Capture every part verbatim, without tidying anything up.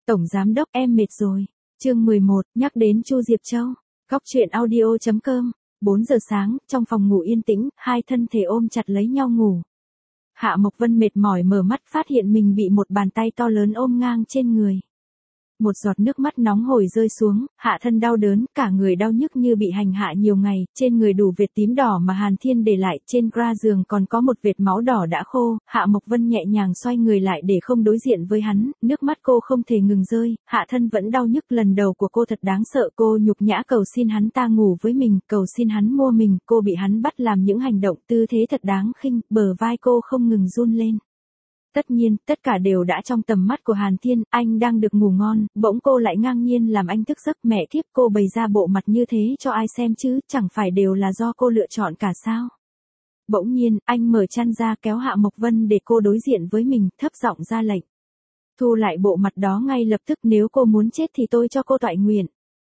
Tổng giám đốc em mệt rồi. Chương mười một, nhắc đến Chu Diệp Châu. Góc truyện audio chấm com. bốn giờ sáng, trong phòng ngủ yên tĩnh, hai thân thể ôm chặt lấy nhau ngủ. Hạ Mộc Vân mệt mỏi mở mắt phát hiện mình bị một bàn tay to lớn ôm ngang trên người. Một giọt nước mắt nóng hổi rơi xuống, hạ thân đau đớn, cả người đau nhức như bị hành hạ nhiều ngày, trên người đủ vệt tím đỏ mà Hàn Thiên để lại, trên gra giường còn có một vệt máu đỏ đã khô, Hạ Mộc Vân nhẹ nhàng xoay người lại để không đối diện với hắn, nước mắt cô không thể ngừng rơi, hạ thân vẫn đau nhức, lần đầu của cô thật đáng sợ, cô nhục nhã cầu xin hắn ta ngủ với mình, cầu xin hắn mua mình, cô bị hắn bắt làm những hành động tư thế thật đáng khinh, bờ vai cô không ngừng run lên. Tất nhiên, tất cả đều đã trong tầm mắt của Hàn Thiên, anh đang được ngủ ngon, bỗng cô lại ngang nhiên làm anh thức giấc, mẹ kiếp, cô bày ra bộ mặt như thế cho ai xem chứ, chẳng phải đều là do cô lựa chọn cả sao. Bỗng nhiên, anh mở chăn ra kéo Hạ Mộc Vân để cô đối diện với mình, thấp giọng ra lệnh. Thu lại bộ mặt đó ngay lập tức, nếu cô muốn chết thì tôi cho cô toại nguyện.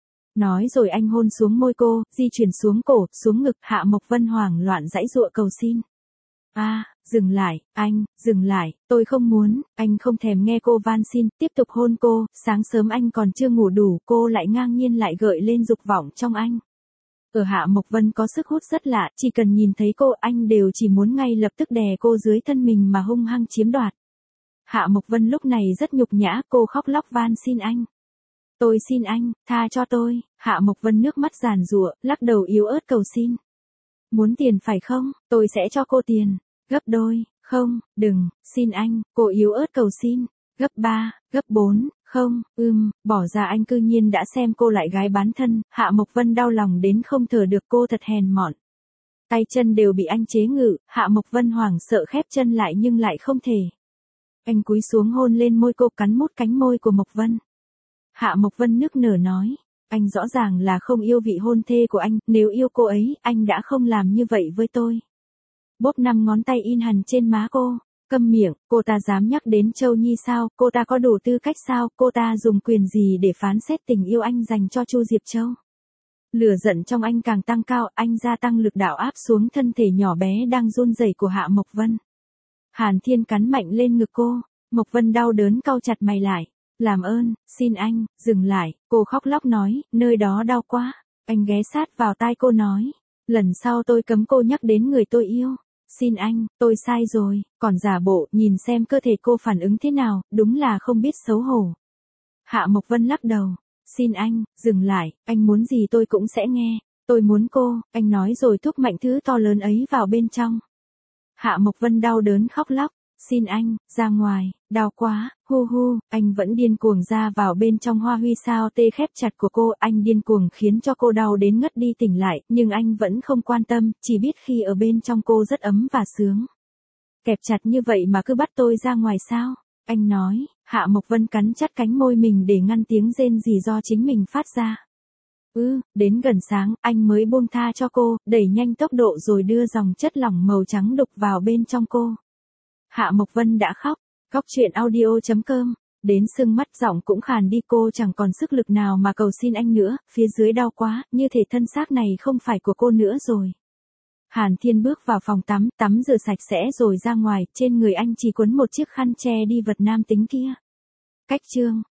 Nói rồi anh hôn xuống môi cô, di chuyển xuống cổ, xuống ngực, Hạ Mộc Vân hoảng loạn giãy giụa cầu xin. A, à, dừng lại, anh, dừng lại, tôi không muốn, anh không thèm nghe cô van xin, tiếp tục hôn cô, sáng sớm anh còn chưa ngủ đủ, cô lại ngang nhiên lại gợi lên dục vọng trong anh. Ở Hạ Mộc Vân có sức hút rất lạ, chỉ cần nhìn thấy cô anh đều chỉ muốn ngay lập tức đè cô dưới thân mình mà hung hăng chiếm đoạt. Hạ Mộc Vân lúc này rất nhục nhã, cô khóc lóc van xin anh. Tôi xin anh, tha cho tôi, Hạ Mộc Vân nước mắt giàn giụa, lắc đầu yếu ớt cầu xin. Muốn tiền phải không, tôi sẽ cho cô tiền, gấp đôi, không, đừng, xin anh, cô yếu ớt cầu xin, gấp ba, gấp bốn, không, ưm, bỏ ra anh cư nhiên đã xem cô lại gái bán thân, Hạ Mộc Vân đau lòng đến không thở được, cô thật hèn mọn. Tay chân đều bị anh chế ngự, Hạ Mộc Vân hoảng sợ khép chân lại nhưng lại không thể. Anh cúi xuống hôn lên môi cô, cắn mút cánh môi của Mộc Vân. Hạ Mộc Vân nức nở nói. Anh rõ ràng là không yêu vị hôn thê của anh, nếu yêu cô ấy, anh đã không làm như vậy với tôi. Bóp năm ngón tay in hằn trên má cô, câm miệng, cô ta dám nhắc đến Châu Nhi sao, cô ta có đủ tư cách sao, cô ta dùng quyền gì để phán xét tình yêu anh dành cho Chu Diệp Châu. Lửa giận trong anh càng tăng cao, anh gia tăng lực đạo áp xuống thân thể nhỏ bé đang run rẩy của Hạ Mộc Vân. Hàn Thiên cắn mạnh lên ngực cô, Mộc Vân đau đớn cau chặt mày lại. Làm ơn, xin anh, dừng lại, cô khóc lóc nói, nơi đó đau quá. Anh ghé sát vào tai cô nói, lần sau tôi cấm cô nhắc đến người tôi yêu. Xin anh, tôi sai rồi, còn giả bộ, nhìn xem cơ thể cô phản ứng thế nào, đúng là không biết xấu hổ. Hạ Mộc Vân lắc đầu, xin anh, dừng lại, anh muốn gì tôi cũng sẽ nghe, tôi muốn cô, anh nói rồi thúc mạnh thứ to lớn ấy vào bên trong. Hạ Mộc Vân đau đớn khóc lóc. Xin anh, ra ngoài, đau quá, hu hu, anh vẫn điên cuồng ra vào bên trong hoa huy sao tê khép chặt của cô, anh điên cuồng khiến cho cô đau đến ngất đi tỉnh lại, nhưng anh vẫn không quan tâm, chỉ biết khi ở bên trong cô rất ấm và sướng. Kẹp chặt như vậy mà cứ bắt tôi ra ngoài sao? Anh nói, Hạ Mộc Vân cắn chặt cánh môi mình để ngăn tiếng rên rỉ do chính mình phát ra. Ừ, đến gần sáng, anh mới buông tha cho cô, đẩy nhanh tốc độ rồi đưa dòng chất lỏng màu trắng đục vào bên trong cô. Hạ Mộc Vân đã khóc, góc truyện audio chấm com, đến sưng mắt giọng cũng khàn đi, cô chẳng còn sức lực nào mà cầu xin anh nữa, phía dưới đau quá, như thể thân xác này không phải của cô nữa rồi. Hàn Thiên bước vào phòng tắm, tắm rửa sạch sẽ rồi ra ngoài, trên người anh chỉ quấn một chiếc khăn che đi vật nam tính kia. Cách chương